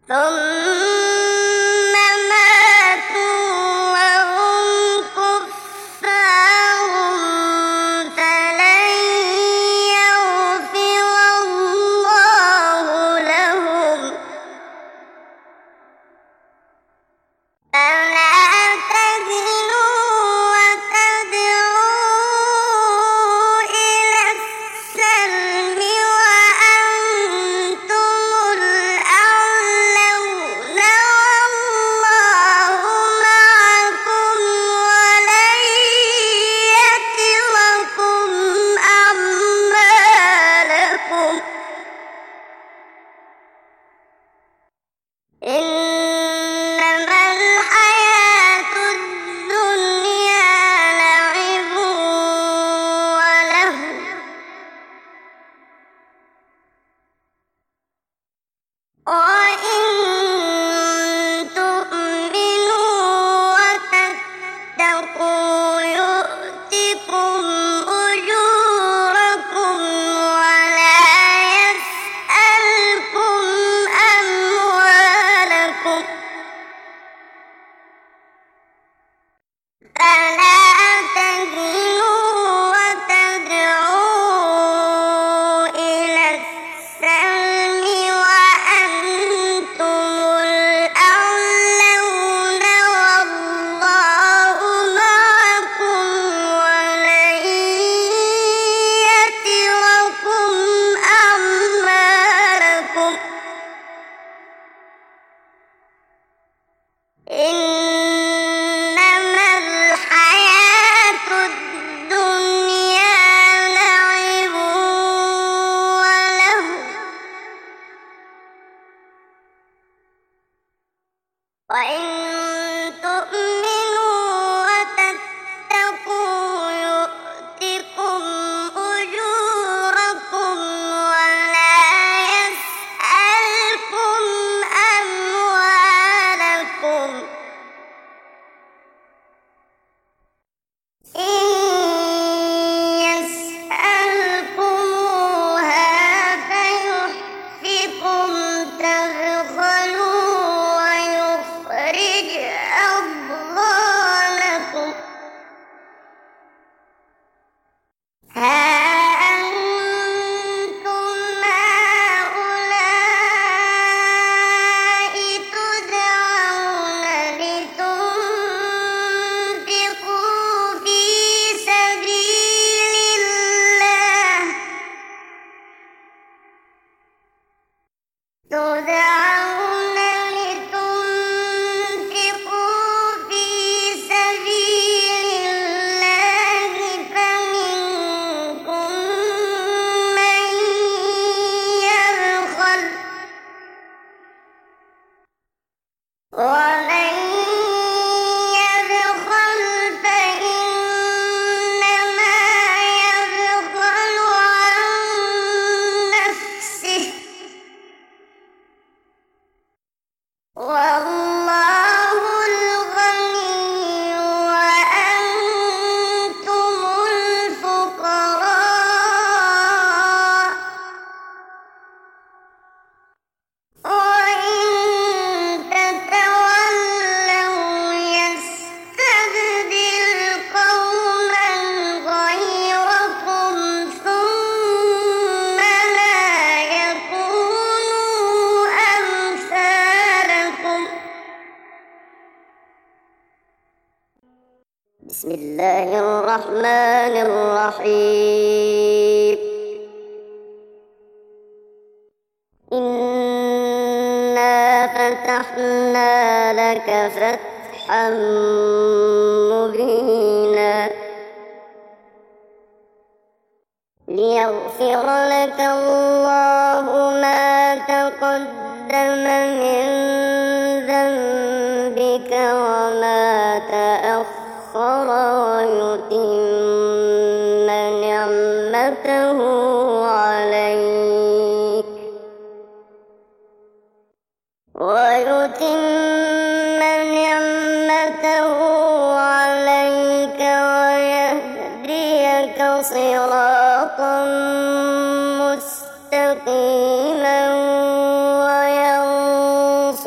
ثم ماتوا وهم كفار فلن يغفر الله لهم فلا تهنوا وتدعوا إلى السلم وأنتم الأعلون والله معكم ولن يتركم أعمالكم إنما الحياة الدنيا لعب ولهو وإن تؤمنوا وتتقوا يؤتكم أجوركم ولا يسألكم أموالكم فلا تهنوا وتدعوا إلى السلم وأنتم الأعلون والله معكم ولن يتركم أعمالكم إنما الحياة الدنيا لعب ولهو وإن تؤمنوا وتتقوا يؤتكم أجوركم ولا يسألكم أموالكم إن يسألكموها فيحفكم تبخلوا ويخرج أضغانكم ها أنتم هؤلاء تدعون لتنفقوا في سبيل الله تدعون لتنفقوا في سبيل الله فمنكم من يبخل ومن يبخل فإنما يبخل عن نفسه والله الغني وأنتم الفقراء وإن تتولوا يستبدل قوما غيركم ثم لا يكونوا أمثالكم بسم الله الرحمن الرحيم إنا فتحنا لك فتحا مبينا ليغفر لك الله ما تقدم من ذنبك وما تأخر ويتم نعمته عليك ويهديك صراطا مستقيما وينصرك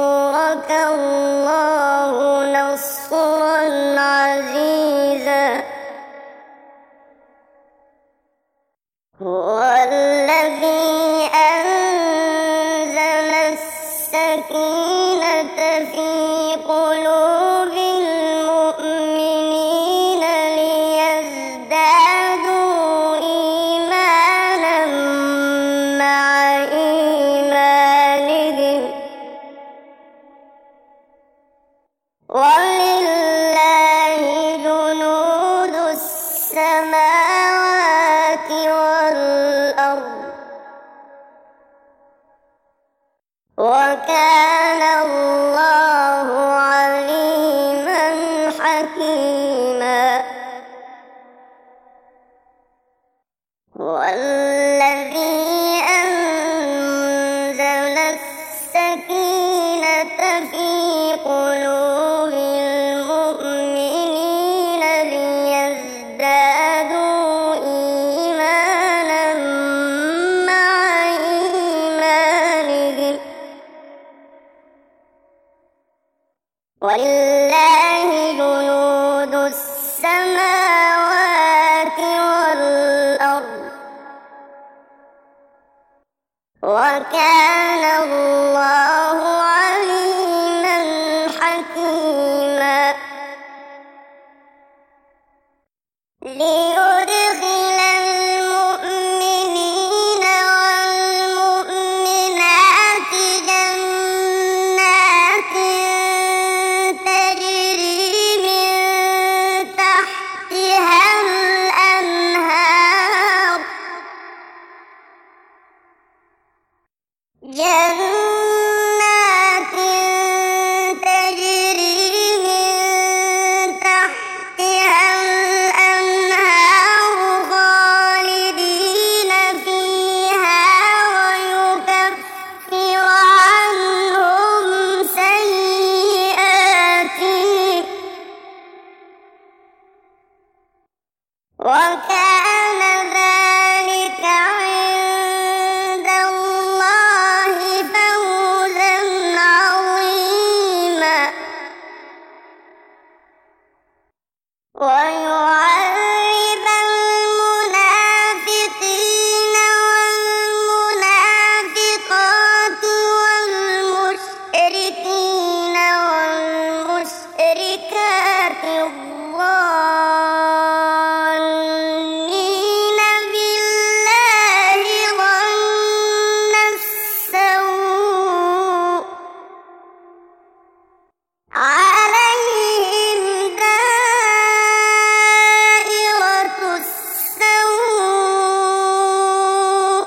وكان الله عليما حكيما. هو الذي أنزل السكينة في قلوب المؤمنين ليزدادوا إيمانا مع إيمانهم، ولله جنود السماوات والأرض، وكان الله عليما حكيما. ليدخل المؤمنين والمؤمنات جنات تجري من تحتها الأنهار، جنات تجري من تحتها الأنهار خالدين فيها، ويكفر عنهم سيئاتهم، وكان ذلك عند الله فوزا عظيما. ويعذب المنافقين والمنافقات والمشركين والمشركات الظانين بالله ظن السوء، عليهم دائرة السوء،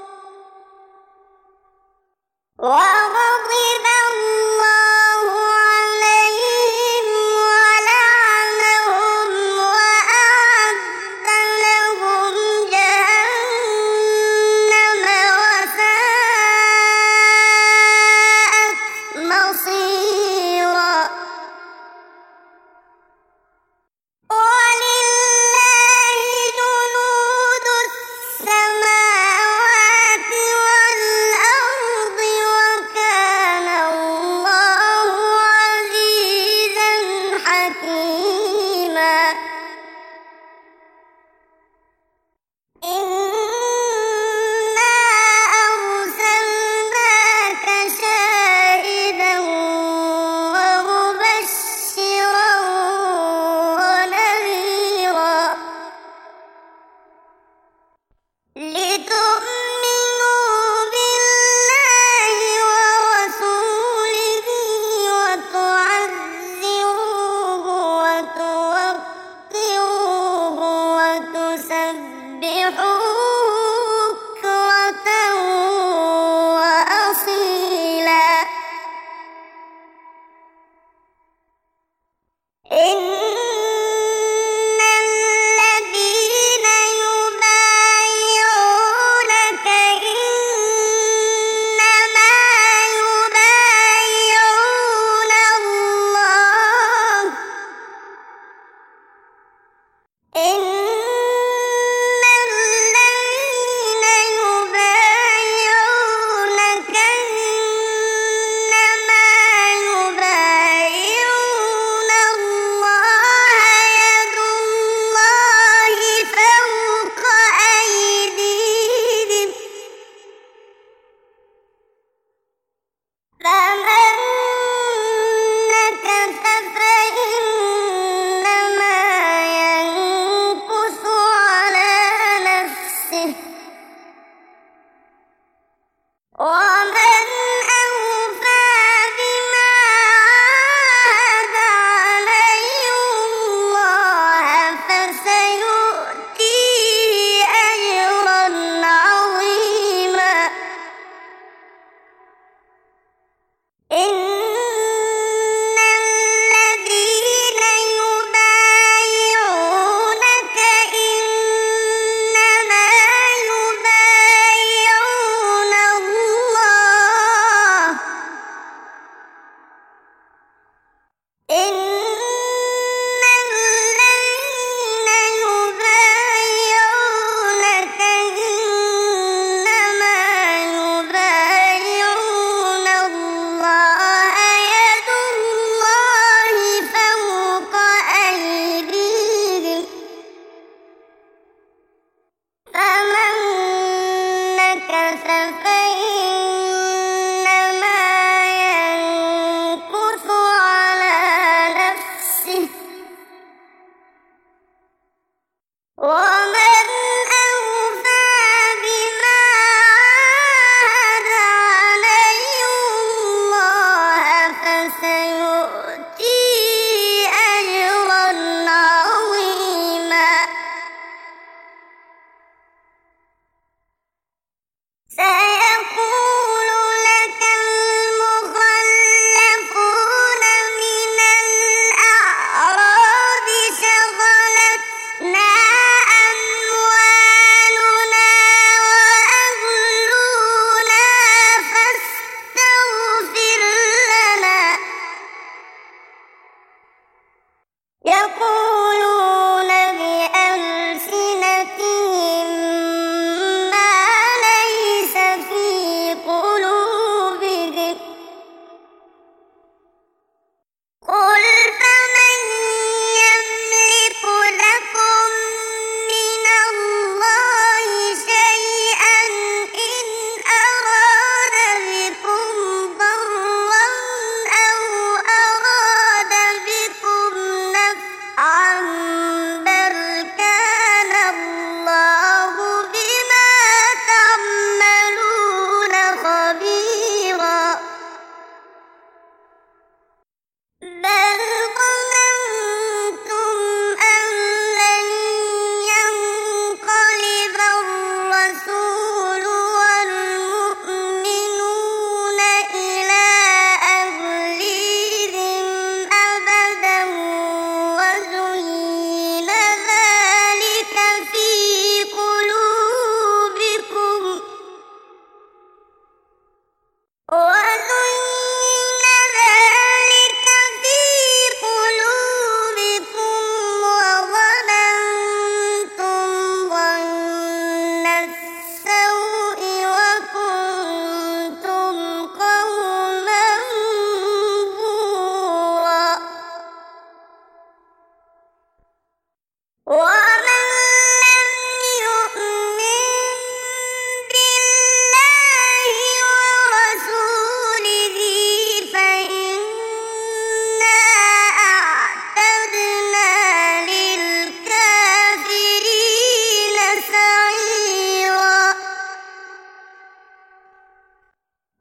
وغضب الله عليهم ولعنهم وأعد لهم جهنم وساءت مصيرا. ولله جنود السماوات والأرض، وكان الله عزيزا حكيما. إنا أرسلناك شاهدا ومبشرا ونذيرا، لتؤمنوا بالله ورسوله وتعزروه وتوقروه وتسبحوه بكرة وأصيلا. إن الذين يبايعونك إنما يبايعون الله، إن الذين يبايعونك إنما يبايعون الله يد الله فوق أيديهم، فمن نكث فإنما ينكث على نفسه، ومن أوفى بما عاهد عليه الله فسيؤتيه أجرا عظيما.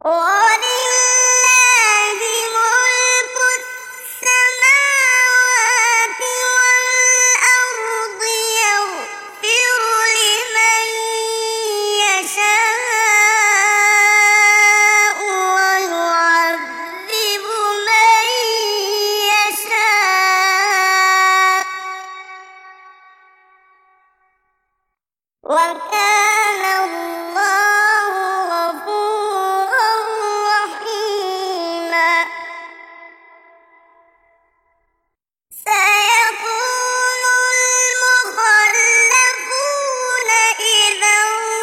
ولله ملك السماوات والأرض يغفر لمن يشاء ويعذب من يشاء وكان الله غفورا رحيما. سيقول المخلفون إذا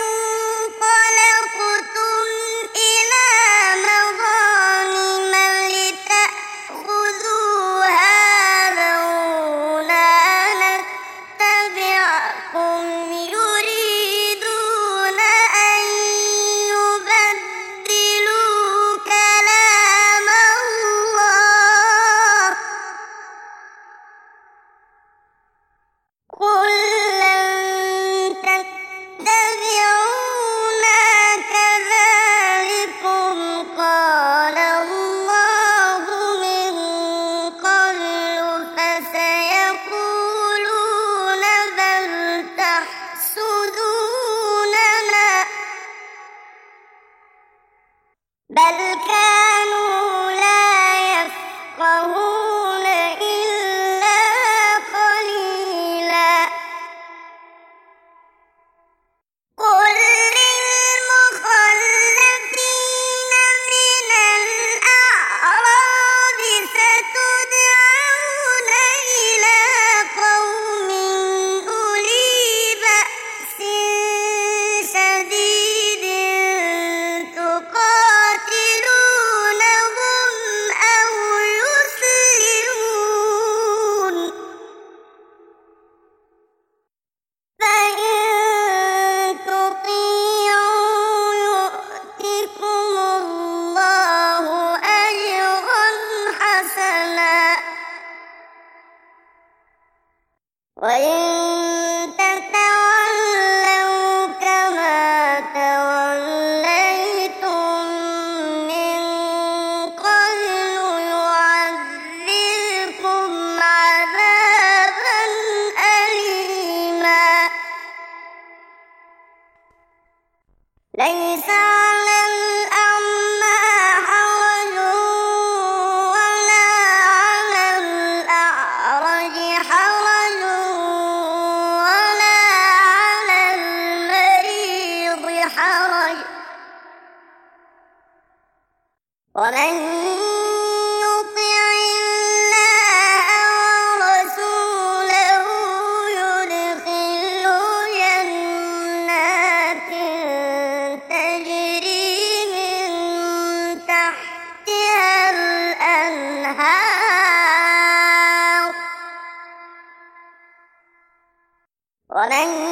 انطلقتم إلى مغانم لتأخذوها ذرونا نتبعكم يريدون أن يبدلوا كلام الله قل لن تتبعونا كذلكم قال الله من قبل فسيقولون بل تحسدوننا بل كانوا لا يفقهون إلا قليلا. قل للمخلفين من الأعراب ستدعون إلى قوم أولي بأس شديد تقاتلونهم أو يسلمون فإن تطيعوا يؤتكم الله أجرا حسنا وإن تتولوا كما توليتم من قبل يعذبكم عذابا أليما. ليس على الأعمى حرج ولا على الأعرج حرج ولا على المريض حرج ومن يطع الله ورسوله يدخله جنات تجري من تحتها الأنهار ومن